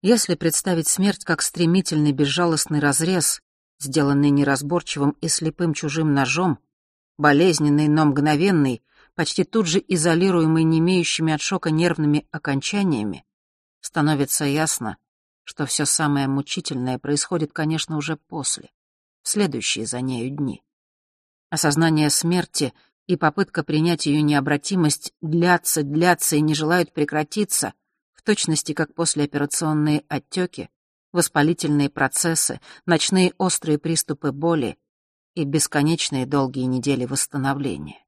Если представить смерть как стремительный безжалостный разрез, сделанный неразборчивым и слепым чужим ножом, болезненный, но мгновенный, почти тут же изолируемый не имеющими от шока нервными окончаниями, становится ясно, что все самое мучительное происходит, конечно, уже после, в следующие за нею дни. Осознание смерти и попытка принять ее необратимость длятся и не желают прекратиться, в точности как послеоперационные отеки, воспалительные процессы, ночные острые приступы боли и бесконечные долгие недели восстановления.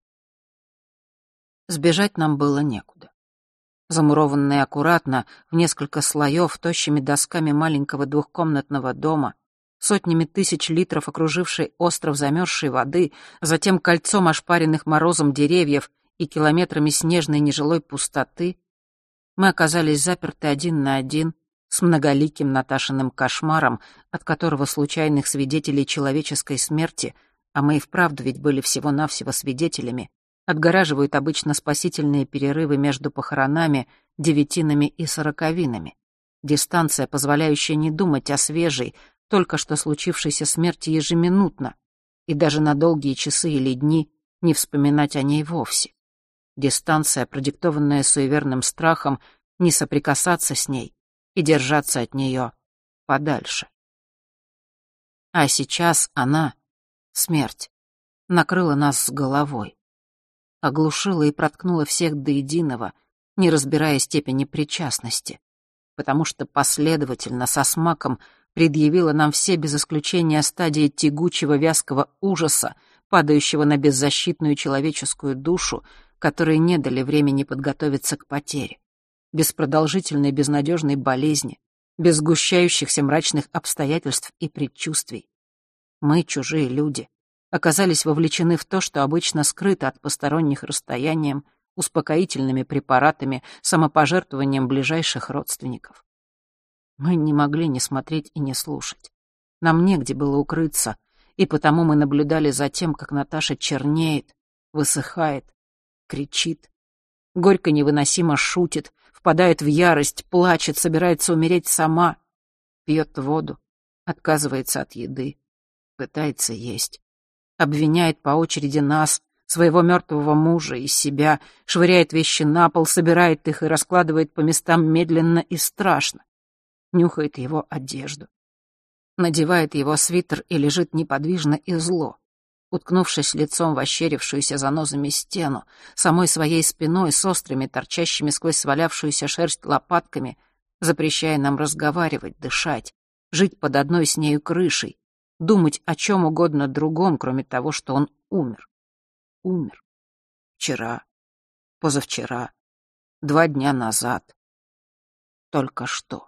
Сбежать нам было некуда. Замурованные аккуратно в несколько слоев тощими досками маленького двухкомнатного дома, сотнями тысяч литров окружившей остров замерзшей воды, затем кольцом ошпаренных морозом деревьев и километрами снежной нежилой пустоты, мы оказались заперты один на один с многоликим Наташиным кошмаром, от которого случайных свидетелей человеческой смерти, а мы и вправду ведь были всего-навсего свидетелями, отгораживают обычно спасительные перерывы между похоронами, девятинами и сороковинами. Дистанция, позволяющая не думать о свежей, только что случившейся смерти ежеминутно, и даже на долгие часы или дни не вспоминать о ней вовсе. Дистанция, продиктованная суеверным страхом не соприкасаться с ней и держаться от нее подальше. А сейчас она, смерть, накрыла нас с головой, оглушила и проткнула всех до единого, не разбирая степени причастности, потому что последовательно, со смаком, предъявила нам все без исключения стадии тягучего вязкого ужаса, падающего на беззащитную человеческую душу, которые не дали времени подготовиться к потере, без продолжительной безнадежной болезни, без сгущающихся мрачных обстоятельств и предчувствий. Мы, чужие люди, оказались вовлечены в то, что обычно скрыто от посторонних расстоянием, успокоительными препаратами, самопожертвованием ближайших родственников. Мы не могли не смотреть и не слушать. Нам негде было укрыться, и потому мы наблюдали за тем, как Наташа чернеет, высыхает, кричит, горько невыносимо шутит, впадает в ярость, плачет, собирается умереть сама, пьет воду, отказывается от еды, пытается есть, обвиняет по очереди нас, своего мертвого мужа и себя, швыряет вещи на пол, собирает их и раскладывает по местам медленно и страшно, нюхает его одежду, надевает его свитер и лежит неподвижно и зло, уткнувшись лицом в ощерившуюся занозами стену, самой своей спиной с острыми, торчащими сквозь свалявшуюся шерсть лопатками, запрещая нам разговаривать, дышать, жить под одной с нею крышей, думать о чем угодно другом, кроме того, что он умер. Умер. Вчера, позавчера, 2 дня назад. Только что.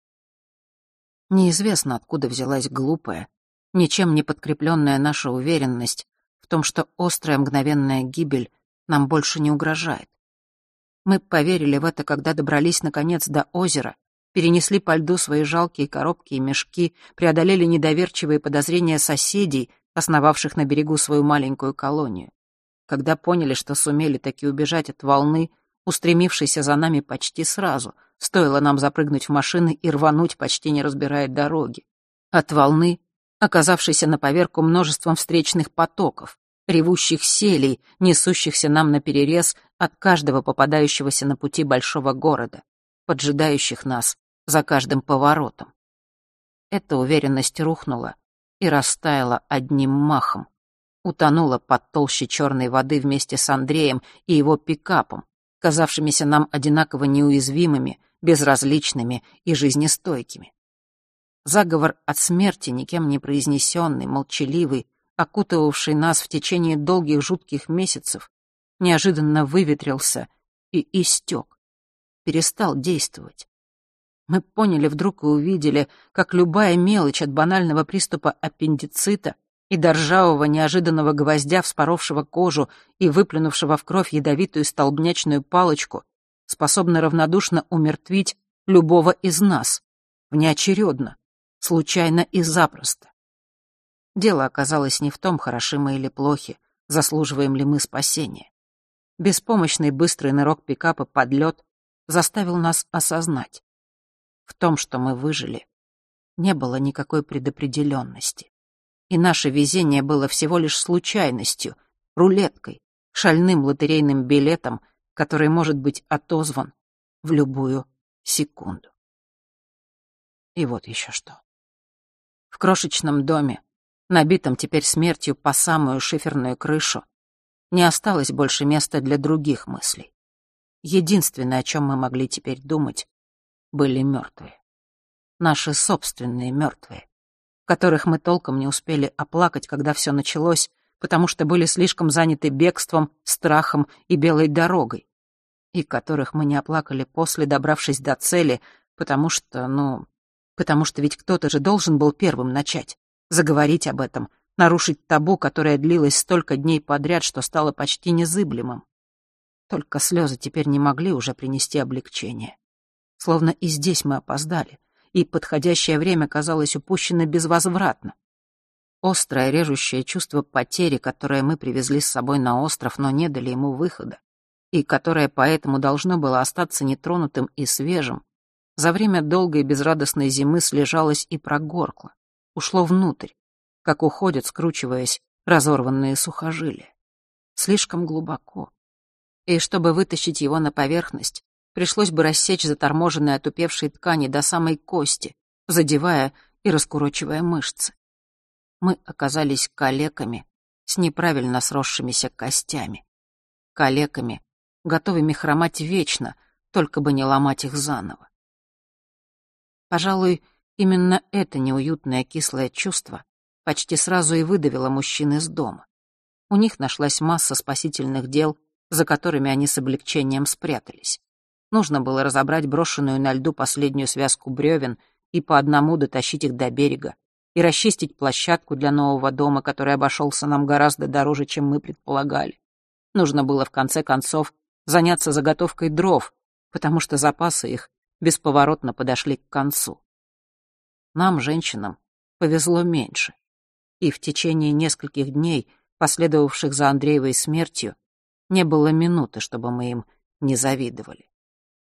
Неизвестно, откуда взялась глупая, ничем не подкрепленная наша уверенность в том, что острая мгновенная гибель нам больше не угрожает. Мы поверили в это, когда добрались, наконец, до озера, перенесли по льду свои жалкие коробки и мешки, преодолели недоверчивые подозрения соседей, основавших на берегу свою маленькую колонию. Когда поняли, что сумели таки убежать от волны, устремившейся за нами почти сразу, стоило нам запрыгнуть в машины и рвануть, почти не разбирая дороги. От волны, оказавшейся на поверку множеством встречных потоков, ревущих селей, несущихся нам наперерез от каждого попадающегося на пути большого города, поджидающих нас за каждым поворотом. Эта уверенность рухнула и растаяла одним махом, утонула под толщей черной воды вместе с Андреем и его пикапом, казавшимися нам одинаково неуязвимыми, безразличными и жизнестойкими. Заговор от смерти, никем не произнесенный, молчаливый, окутывавший нас в течение долгих жутких месяцев, неожиданно выветрился и истек, перестал действовать. Мы поняли вдруг и увидели, как любая мелочь от банального приступа аппендицита и до ржавого неожиданного гвоздя, вспоровшего кожу и выплюнувшего в кровь ядовитую столбнячную палочку, способна равнодушно умертвить любого из нас, внеочередно, случайно и запросто. Дело оказалось не в том, хороши мы или плохи, заслуживаем ли мы спасения. Беспомощный быстрый нырок пикапа под лед заставил нас осознать. В том, что мы выжили, не было никакой предопределенности. И наше везение было всего лишь случайностью, рулеткой, шальным лотерейным билетом, который может быть отозван в любую секунду. И вот еще что. В крошечном доме, набитом теперь смертью по самую шиферную крышу, не осталось больше места для других мыслей. Единственное, о чем мы могли теперь думать, были мертвые. Наши собственные мертвые, которых мы толком не успели оплакать, когда все началось, потому что были слишком заняты бегством, страхом и белой дорогой, и которых мы не оплакали после, добравшись до цели, потому что ведь кто-то же должен был первым начать, заговорить об этом, нарушить табу, которое длилось столько дней подряд, что стало почти незыблемым. Только слезы теперь не могли уже принести облегчение. Словно и здесь мы опоздали, и подходящее время казалось упущено безвозвратно. Острое режущее чувство потери, которое мы привезли с собой на остров, но не дали ему выхода, и которое поэтому должно было остаться нетронутым и свежим, за время долгой безрадостной зимы слежалось и прогоркло, ушло внутрь, как уходят, скручиваясь, разорванные сухожилия. Слишком глубоко. И чтобы вытащить его на поверхность, пришлось бы рассечь заторможенные отупевшие ткани до самой кости, задевая и раскурочивая мышцы. Мы оказались калеками с неправильно сросшимися костями. Калеками, готовыми хромать вечно, только бы не ломать их заново. Пожалуй, именно это неуютное кислое чувство почти сразу и выдавило мужчин из дома. У них нашлась масса спасительных дел, за которыми они с облегчением спрятались. Нужно было разобрать брошенную на льду последнюю связку бревен и по одному дотащить их до берега, и расчистить площадку для нового дома, который обошелся нам гораздо дороже, чем мы предполагали. Нужно было, в конце концов, заняться заготовкой дров, потому что запасы их бесповоротно подошли к концу. Нам, женщинам, повезло меньше, и в течение нескольких дней, последовавших за Андреевой смертью, не было минуты, чтобы мы им не завидовали.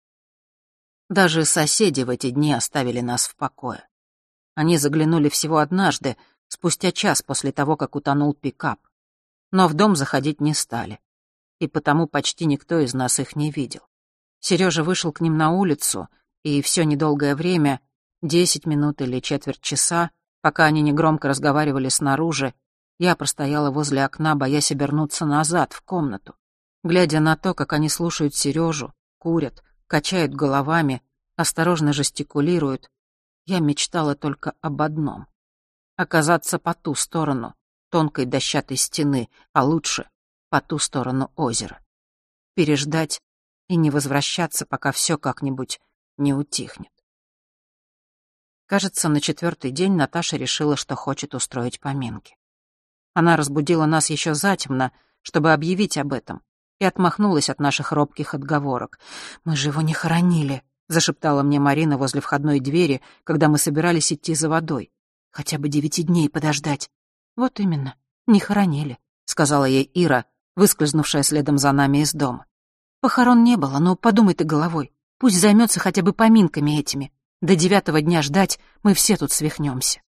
Даже соседи в эти дни оставили нас в покое. Они заглянули всего однажды, спустя час после того, как утонул пикап, но в дом заходить не стали, и потому почти никто из нас их не видел. Сережа вышел к ним на улицу, и все недолгое время, 10 минут или четверть часа, пока они негромко разговаривали снаружи, я простояла возле окна, боясь обернуться назад, в комнату, глядя на то, как они слушают Сережу, курят, качают головами, осторожно жестикулируют. Я мечтала только об одном — оказаться по ту сторону тонкой дощатой стены, а лучше по ту сторону озера. Переждать и не возвращаться, пока все как-нибудь не утихнет. Кажется, на 4-й день Наташа решила, что хочет устроить поминки. Она разбудила нас еще затемно, чтобы объявить об этом, и отмахнулась от наших робких отговорок. «Мы же его не хоронили», — зашептала мне Марина возле входной двери, когда мы собирались идти за водой. «Хотя бы 9 дней подождать». «Вот именно, не хоронили», — сказала ей Ира, выскользнувшая следом за нами из дома. «Похорон не было, но подумай ты головой. Пусть займется хотя бы поминками этими. До 9-го дня ждать мы все тут свихнемся».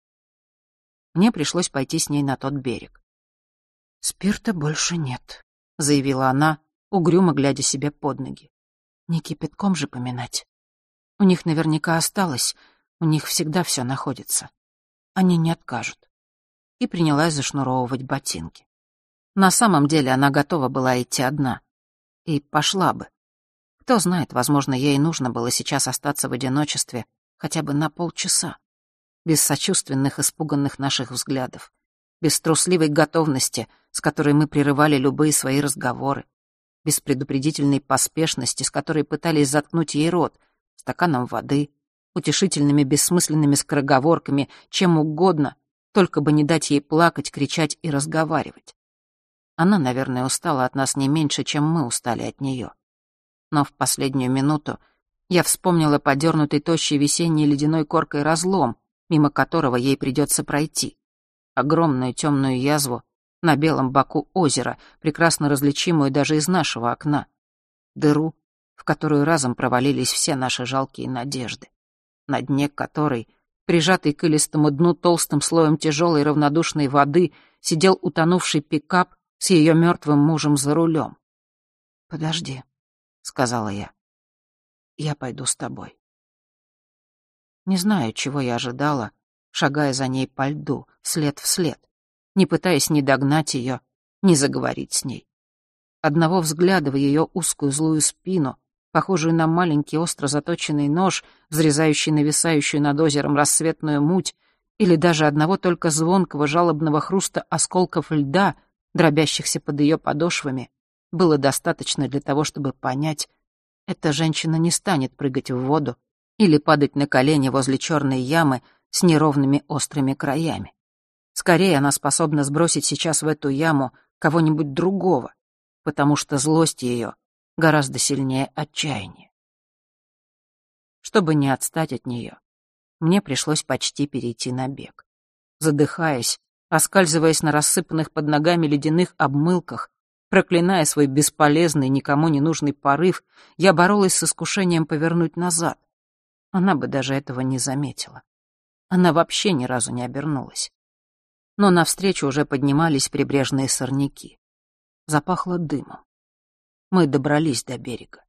Мне пришлось пойти с ней на тот берег. «Спирта больше нет», — заявила она, угрюмо глядя себе под ноги. «Не кипятком же поминать. У них наверняка осталось, у них всегда все находится. Они не откажут». И принялась зашнуровывать ботинки. На самом деле она готова была идти одна. И пошла бы. Кто знает, возможно, ей нужно было сейчас остаться в одиночестве хотя бы на полчаса. Без сочувственных, испуганных наших взглядов. Без трусливой готовности, с которой мы прерывали любые свои разговоры. Без предупредительной поспешности, с которой пытались заткнуть ей рот, стаканом воды, утешительными бессмысленными скороговорками, чем угодно, только бы не дать ей плакать, кричать и разговаривать. Она, наверное, устала от нас не меньше, чем мы устали от нее. Но в последнюю минуту я вспомнила подернутый тощей весенней ледяной коркой разлом, мимо которого ей придется пройти. Огромную темную язву на белом боку озера, прекрасно различимую даже из нашего окна. Дыру, в которую разом провалились все наши жалкие надежды. на дне которой, прижатый к илистому дну толстым слоем тяжелой равнодушной воды, сидел утонувший пикап с ее мертвым мужем за рулем. «Подожди», — сказала я. «Я пойду с тобой». Не знаю, чего я ожидала, шагая за ней по льду, след в след, не пытаясь ни догнать ее, ни заговорить с ней. Одного взгляда в ее узкую злую спину, похожую на маленький остро заточенный нож, взрезающий нависающую над озером рассветную муть, или даже одного только звонкого жалобного хруста осколков льда, дробящихся под ее подошвами, было достаточно для того, чтобы понять, эта женщина не станет прыгать в воду или падать на колени возле черной ямы с неровными острыми краями. Скорее, она способна сбросить сейчас в эту яму кого-нибудь другого, потому что злость ее гораздо сильнее отчаяния. Чтобы не отстать от нее, мне пришлось почти перейти на бег. Задыхаясь, оскальзываясь на рассыпанных под ногами ледяных обмылках, проклиная свой бесполезный, никому не нужный порыв, я боролась с искушением повернуть назад. Она бы даже этого не заметила. Она вообще ни разу не обернулась. Но навстречу уже поднимались прибрежные сорняки. Запахло дымом. Мы добрались до берега.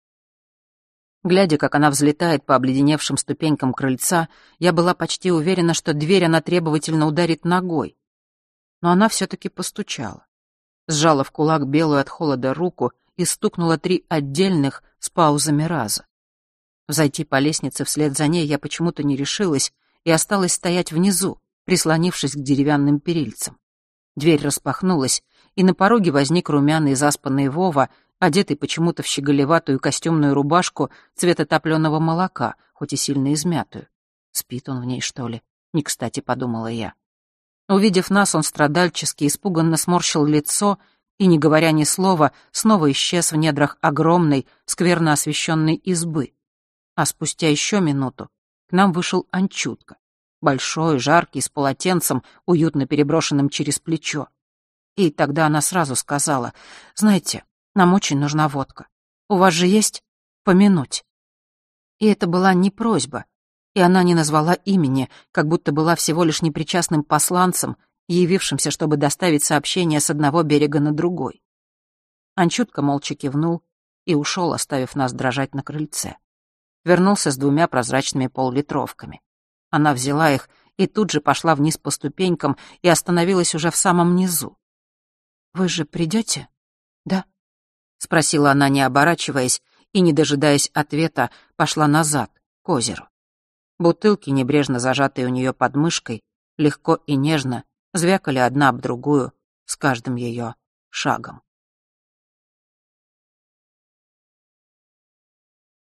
Глядя, как она взлетает по обледеневшим ступенькам крыльца, я была почти уверена, что дверь она требовательно ударит ногой. Но она все-таки постучала. Сжала в кулак белую от холода руку и стукнула 3 отдельных с паузами раза. Взойти по лестнице вслед за ней я почему-то не решилась и осталась стоять внизу, прислонившись к деревянным перильцам. Дверь распахнулась, и на пороге возник румяный заспанный Вова, одетый почему-то в щеголеватую костюмную рубашку цвета топлёного молока, хоть и сильно измятую. Спит он в ней, что ли? Не кстати, подумала я. Увидев нас, он страдальчески, испуганно сморщил лицо и, не говоря ни слова, снова исчез в недрах огромной, скверно освещенной избы. А спустя еще минуту к нам вышел Анчутка. Большой, жаркий, с полотенцем, уютно переброшенным через плечо. И тогда она сразу сказала: «Знаете, нам очень нужна водка. У вас же есть? Помянуть». И это была не просьба, и она не назвала имени, как будто была всего лишь непричастным посланцем, явившимся, чтобы доставить сообщение с одного берега на другой. Анчутка молча кивнул и ушел, оставив нас дрожать на крыльце. Вернулся с 2 прозрачными поллитровками. Она взяла их и тут же пошла вниз по ступенькам и остановилась уже в самом низу. «Вы же придете, да?» — спросила она, не оборачиваясь, и, не дожидаясь ответа, пошла назад, к озеру. Бутылки, небрежно зажатые у нее под мышкой, легко и нежно звякали одна об другую с каждым ее шагом.